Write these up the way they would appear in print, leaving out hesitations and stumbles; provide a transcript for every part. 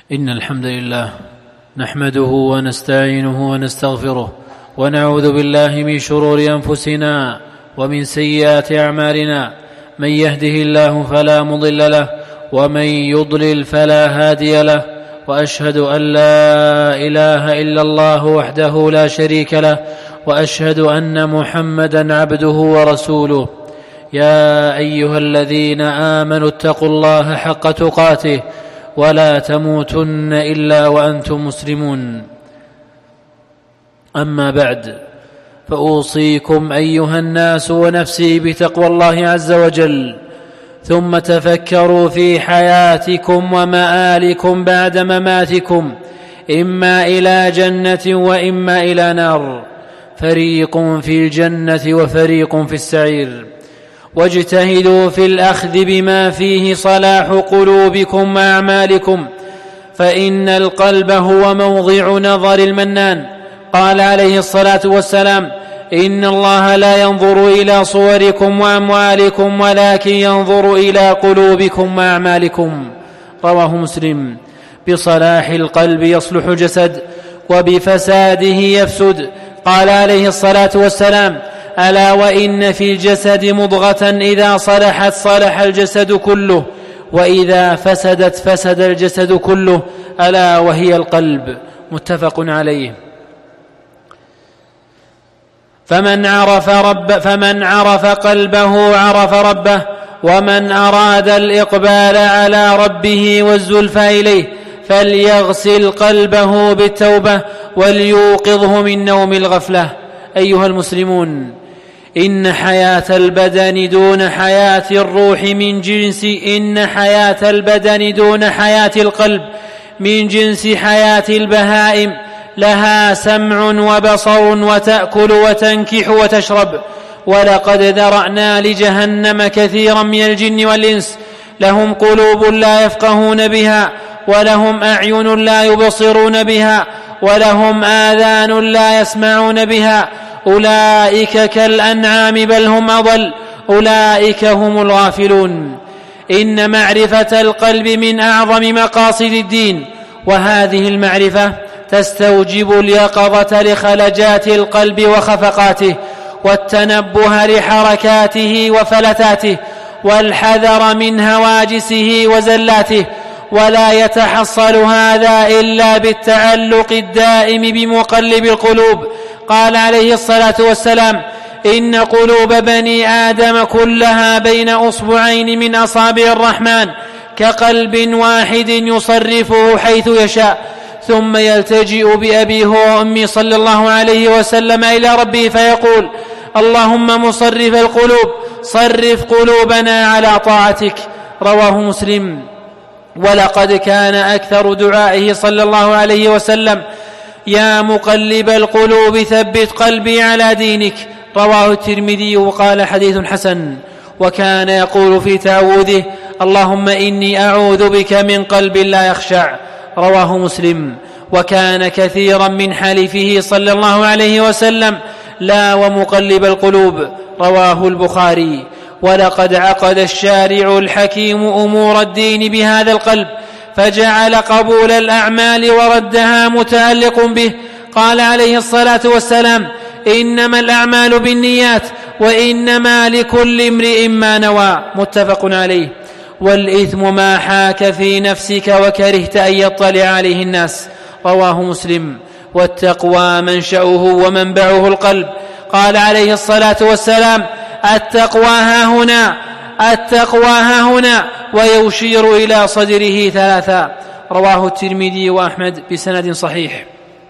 إن الحمد لله نحمده ونستعينه ونستغفره ونعوذ بالله من شرور أنفسنا ومن سيئات أعمالنا. من يهده الله فلا مضل له ومن يضلل فلا هادي له، وأشهد أن لا إله إلا الله وحده لا شريك له، وأشهد أن محمدا عبده ورسوله. يا أيها الذين آمنوا اتقوا الله حق تقاته ولا تموتن إلا وأنتم مسلمون. أما بعد، فأوصيكم أيها الناس ونفسي بتقوى الله عز وجل، ثم تفكروا في حياتكم ومآلكم بعد مماتكم، إما إلى جنة وإما إلى نار، فريق في الجنة وفريق في السعير. واجتهدوا في الأخذ بما فيه صلاح قلوبكم وأعمالكم، فإن القلب هو موضع نظر المنان. قال عليه الصلاة والسلام: إن الله لا ينظر إلى صوركم وأموالكم ولكن ينظر إلى قلوبكم وأعمالكم. رواه مسلم. بصلاح القلب يصلح الجسد وبفساده يفسد. قال عليه الصلاة والسلام: ألا وإن في الجسد مضغة إذا صلحت صلح الجسد كله، وإذا فسدت فسد الجسد كله، ألا وهي القلب. متفق عليه. فمن عرف قلبه عرف ربه، ومن أراد الإقبال على ربه والزلفى إليه فليغسل قلبه بالتوبة وليوقظه من نوم الغفلة. أيها المسلمون، إن حياة البدن دون حياة الروح إن حياة البدن دون حياة القلب من جنس حياة البهائم. لها سمع وبصر وتأكل وتنكح وتشرب. ولقد ذرأنا لجهنم كثيرا من الجن والإنس، لهم قلوب لا يفقهون بها، ولهم أعين لا يبصرون بها، ولهم آذان لا يسمعون بها. أولئك كالأنعام بل هم أضل، أولئك هم الغافلون. إن معرفة القلب من أعظم مقاصد الدين، وهذه المعرفة تستوجب اليقظة لخلجات القلب وخفقاته، والتنبه لحركاته وفلتاته، والحذر من هواجسه وزلاته. ولا يتحصل هذا إلا بالتعلق الدائم بمقلب القلوب. قال عليه الصلاة والسلام: إن قلوب بني آدم كلها بين أصبعين من أصابع الرحمن، كقلب واحد يصرفه حيث يشاء. ثم يلتجئ بأبيه وأمي صلى الله عليه وسلم إلى ربه فيقول: اللهم مصرف القلوب صرف قلوبنا على طاعتك. رواه مسلم. ولقد كان أكثر دعائه صلى الله عليه وسلم: يا مقلب القلوب ثبت قلبي على دينك. رواه الترمذي وقال حديث حسن. وكان يقول في تعوذه: اللهم إني أعوذ بك من قلب لا يخشع. رواه مسلم. وكان كثيرا من حلفه صلى الله عليه وسلم: لا ومقلب القلوب. رواه البخاري. ولقد عقد الشارع الحكيم أمور الدين بهذا القلب، فجعل قبول الأعمال وردها متعلق به. قال عليه الصلاة والسلام: إنما الأعمال بالنيات وإنما لكل امرئ ما نوى. متفق عليه. والإثم ما حاك في نفسك وكرهت أن يطلع عليه الناس. رواه مسلم. والتقوى منشأه ومنبعه القلب. قال عليه الصلاة والسلام: التقوى ها هنا، ويشير إلى صدره ثلاثا. رواه الترمذي وأحمد بسند صحيح.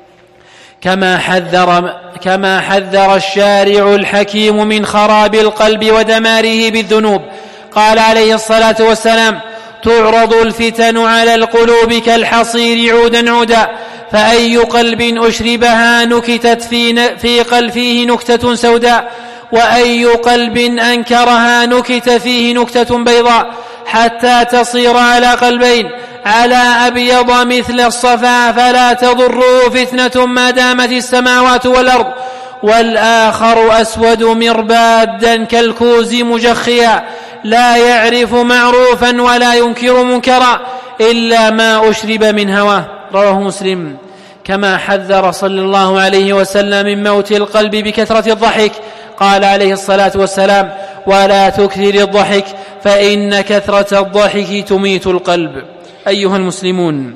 كما حذر الشارع الحكيم من خراب القلب ودماره بالذنوب. قال عليه الصلاة والسلام: تعرض الفتن على القلوب كالحصير عودا عودا، فأي قلب أشربها نكتت فيه نكتة سوداء، وأي قلب أنكرها نكت فيه نكتة بيضاء، حتى تصير على قلبين، على أبيض مثل الصفا، فلا تضره فتنة ما دامت السماوات والأرض، والآخر أسود مربادا كالكوز مجخيا، لا يعرف معروفا ولا ينكر منكرا، إلا ما أشرب من هواه. رواه مسلم. كما حذر صلى الله عليه وسلم من موت القلب بكثرة الضحك، قال عليه الصلاة والسلام: ولا تكثر الضحك فإن كثرة الضحك تميت القلب. أيها المسلمون،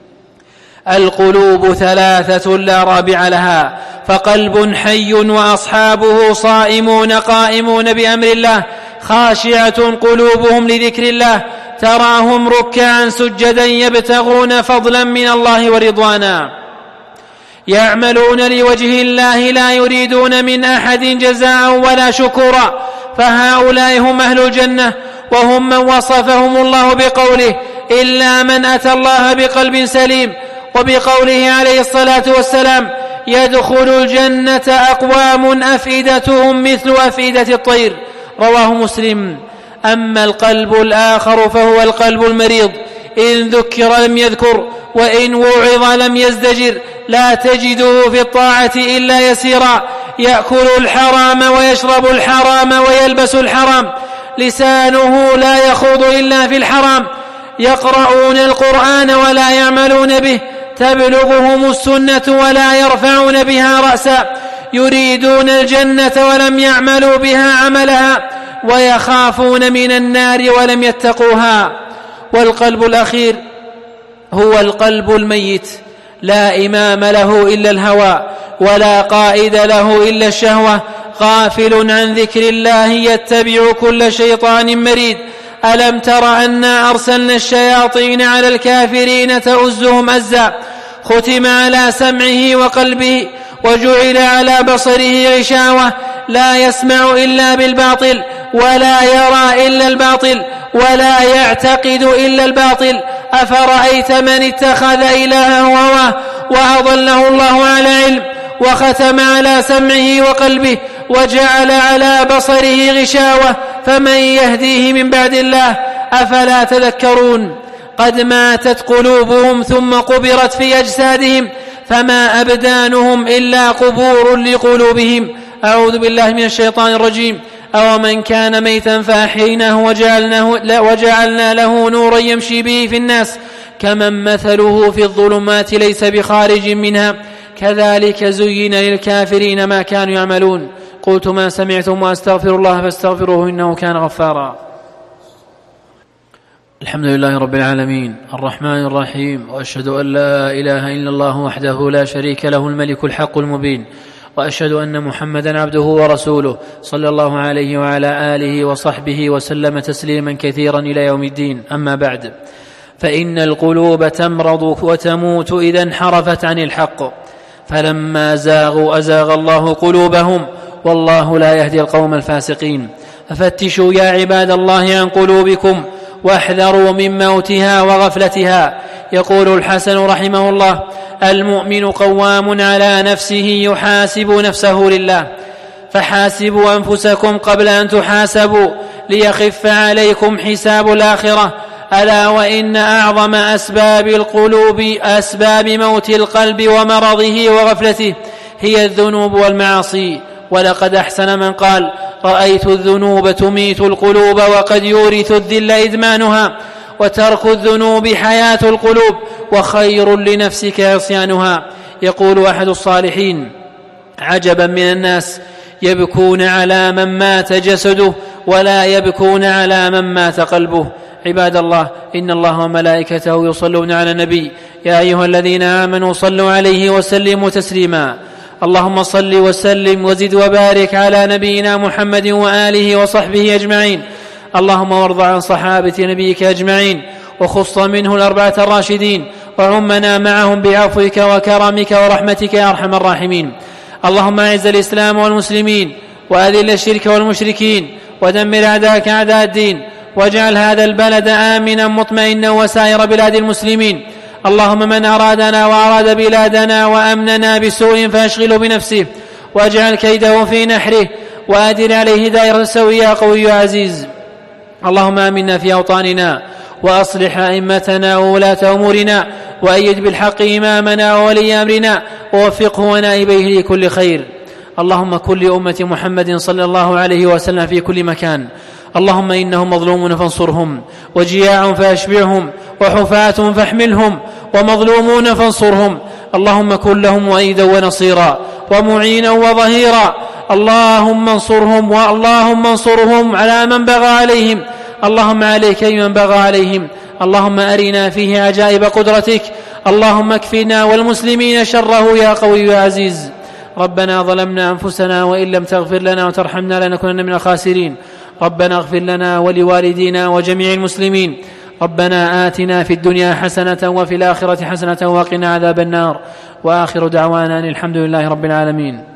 القلوب ثلاثة لا رابع لها، فقلب حي وأصحابه صائمون قائمون بأمر الله، خاشعة قلوبهم لذكر الله، تراهم ركعا سجدا يبتغون فضلا من الله ورضوانا، يعملون لوجه الله لا يريدون من أحد جزاء ولا شكورا، فهؤلاء هم أهل الجنة، وهم من وصفهم الله بقوله: إلا من أتى الله بقلب سليم، وبقوله عليه الصلاة والسلام: يدخل الجنة أقوام أفئدتهم مثل أفئدة الطير. رواه مسلم. أما القلب الآخر فهو القلب المريض، إن ذكر لم يذكر، وإن وعظ لم يزدجر، لا تجده في الطاعة إلا يسيرا، يأكل الحرام ويشرب الحرام ويلبس الحرام، لسانه لا يخوض إلا في الحرام، يقرؤون القرآن ولا يعملون به، تبلغهم السنة ولا يرفعون بها رأسا، يريدون الجنة ولم يعملوا بها عملها، ويخافون من النار ولم يتقوها. والقلب الأخير هو القلب الميت، لا إمام له إلا الهوى، ولا قائد له إلا الشهوة، غافل عن ذكر الله، يتبع كل شيطان مريد. ألم تر أنا أرسلنا الشياطين على الكافرين تؤزهم أزا، ختم على سمعه وقلبه، وجعل على بصره غشاوة، لا يسمع إلا بالباطل، ولا يرى إلا الباطل، ولا يعتقد إلا الباطل. أفرأيت من اتخذ إلهه هواه وأضله الله على علم، وختم على سمعه وقلبه، وجعل على بصره غشاوة، فمن يهديه من بعد الله؟ أفلا تذكرون؟ قد ماتت قلوبهم ثم قبرت في أجسادهم، فما أبدانهم إلا قبور لقلوبهم. أعوذ بالله من الشيطان الرجيم. أو من كان ميتا فأحييناه وجعلنا له نورا يمشي به في الناس كمن مثله في الظلمات ليس بخارج منها، كذلك زين للكافرين ما كانوا يعملون. قلت ما سمعتم وأستغفر الله فاستغفروه إنه كان غفارا. الحمد لله رب العالمين الرحمن الرحيم، وأشهد أن لا إله إلا الله وحده لا شريك له الملك الحق المبين، وأشهد أن محمدا عبده ورسوله صلى الله عليه وعلى آله وصحبه وسلم تسليما كثيرا إلى يوم الدين. أما بعد، فإن القلوب تمرض وتموت إذا انحرفت عن الحق، فلما زاغوا أزاغ الله قلوبهم، والله لا يهدي القوم الفاسقين. ففتشوا يا عباد الله عن قلوبكم، واحذروا من موتها وغفلتها. يقول الحسن رحمه الله: المؤمن قوام على نفسه يحاسب نفسه لله، فحاسبوا أنفسكم قبل أن تحاسبوا، ليخف عليكم حساب الآخرة. ألا وإن أعظم أسباب القلوب أسباب موت القلب ومرضه وغفلته هي الذنوب والمعاصي. ولقد أحسن من قال: رأيت الذنوب تميت القلوب، وقد يورث الذل إدمانها، وترك الذنوب حياة القلوب، وخير لنفسك عصيانها. يقول أحد الصالحين: عجبا من الناس، يبكون على من مات جسده ولا يبكون على من مات قلبه. عباد الله، إن الله وملائكته يصلون على النبي، يا أيها الذين آمنوا صلوا عليه وسلموا تسليما. اللهم صل وسلم وزد وبارك على نبينا محمد وآله وصحبه أجمعين. اللهم وارض عن صحابة نبيك أجمعين، وخص منه الأربعة الراشدين، وعمنا معهم بعفوك وكرمك ورحمتك يا أرحم الراحمين. اللهم أعز الإسلام والمسلمين، وأذل الشرك والمشركين، ودمر أعداءك أعداء الدين، واجعل هذا البلد آمنا مطمئنا وسائر بلاد المسلمين. اللهم من أرادنا وأراد بلادنا وأمننا بسوء فأشغله بنفسه، واجعل كيده في نحره، وأدر عليه دائرة سوء يا قوي يا عزيز. اللهم آمنا في أوطاننا، وأصلح أئمتنا وولاة أمورنا، وأيد بالحق إمامنا وولي أمرنا، ووفقه ونائبيه لكل خير. اللهم كن لأمة محمد صلى الله عليه وسلم في كل مكان. اللهم إنهم مظلومون فانصرهم، وجياع فأشبعهم، وحفاة فاحملهم ومظلومون فانصرهم. اللهم كن لهم مؤيدا ونصيرا ومعينا وظهيرا. اللهم انصرهم على من بغى عليهم. اللهم عليك بمن بغى عليهم. اللهم أرنا فيه عجائب قدرتك. اللهم اكفنا والمسلمين شره يا قوي يا عزيز. ربنا ظلمنا أنفسنا وإن لم تغفر لنا وترحمنا لنكونن من الخاسرين. ربنا اغفر لنا ولوالدينا وجميع المسلمين. ربنا آتنا في الدنيا حسنة وفي الآخرة حسنة وقنا عذاب النار. وآخر دعوانا الحمد لله رب العالمين.